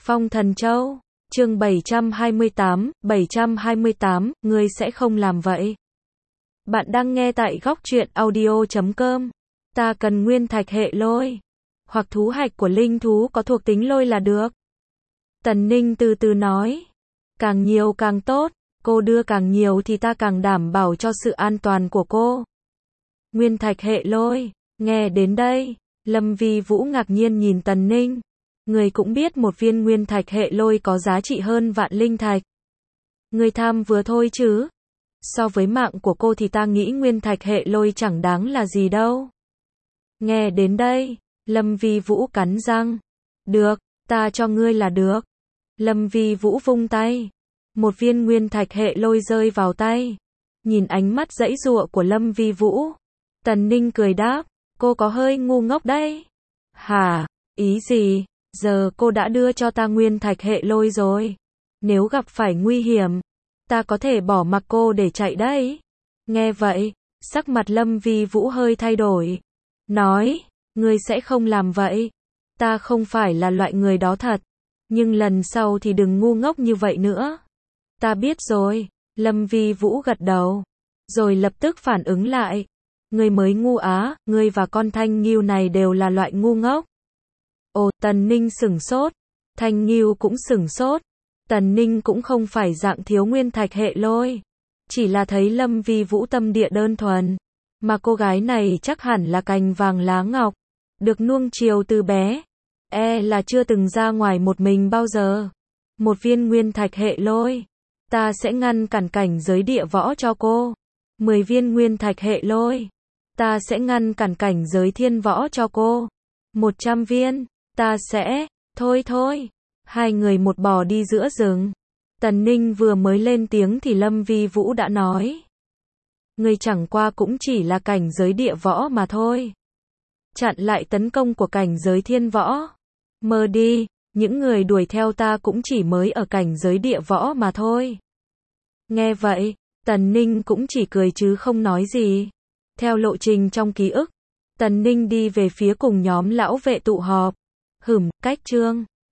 Phong Thần Châu, chương 728, ngươi sẽ không làm vậy. Bạn đang nghe tại góc truyện audio.com. Ta cần nguyên thạch hệ lôi, hoặc thú hạch của linh thú có thuộc tính lôi là được. Tần Ninh từ từ nói, càng nhiều càng tốt, cô đưa càng nhiều thì ta càng đảm bảo cho sự an toàn của cô. Nguyên thạch hệ lôi, nghe đến đây, Lâm Vi Vũ ngạc nhiên nhìn Tần Ninh. Người cũng biết một viên nguyên thạch hệ lôi có giá trị hơn vạn linh thạch. Người tham vừa thôi chứ. So với mạng của cô thì ta nghĩ nguyên thạch hệ lôi chẳng đáng là gì đâu. Nghe đến đây, Lâm Vi Vũ cắn răng. Được, ta cho ngươi là được. Lâm Vi Vũ vung tay. Một viên nguyên thạch hệ lôi rơi vào tay. Nhìn ánh mắt giãy giụa của Lâm Vi Vũ, Tần Ninh cười đáp, cô có hơi ngu ngốc đấy. Hả, ý gì? Giờ cô đã đưa cho ta nguyên thạch hệ lôi rồi. Nếu gặp phải nguy hiểm, ta có thể bỏ mặc cô để chạy đấy. Nghe vậy, sắc mặt Lâm Vi Vũ hơi thay đổi. Nói, ngươi sẽ không làm vậy. Ta không phải là loại người đó thật. Nhưng lần sau thì đừng ngu ngốc như vậy nữa. Ta biết rồi. Lâm Vi Vũ gật đầu. Rồi lập tức phản ứng lại. Ngươi mới ngu á, ngươi và con Thanh Nghiêu này đều là loại ngu ngốc. Ồ, Tần Ninh sửng sốt. Thanh Nghiêu cũng sửng sốt. Tần Ninh cũng không phải dạng thiếu nguyên thạch hệ lôi. Chỉ là thấy Lâm Vi Vũ tâm địa đơn thuần. Mà cô gái này chắc hẳn là cành vàng lá ngọc. Được nuông chiều từ bé. Là chưa từng ra ngoài một mình bao giờ. Một viên nguyên thạch hệ lôi. Ta sẽ ngăn cản cảnh giới địa võ cho cô. 10 viên nguyên thạch hệ lôi. Ta sẽ ngăn cản cảnh giới thiên võ cho cô. 100 viên. Ta sẽ, thôi. Hai người một bò đi giữa rừng. Tần Ninh vừa mới lên tiếng thì Lâm Vi Vũ đã nói. Ngươi chẳng qua cũng chỉ là cảnh giới địa võ mà thôi. Chặn lại tấn công của cảnh giới thiên võ. Mơ đi, những người đuổi theo ta cũng chỉ mới ở cảnh giới địa võ mà thôi. Nghe vậy, Tần Ninh cũng chỉ cười chứ không nói gì. Theo lộ trình trong ký ức, Tần Ninh đi về phía cùng nhóm lão vệ tụ họp. Cách chương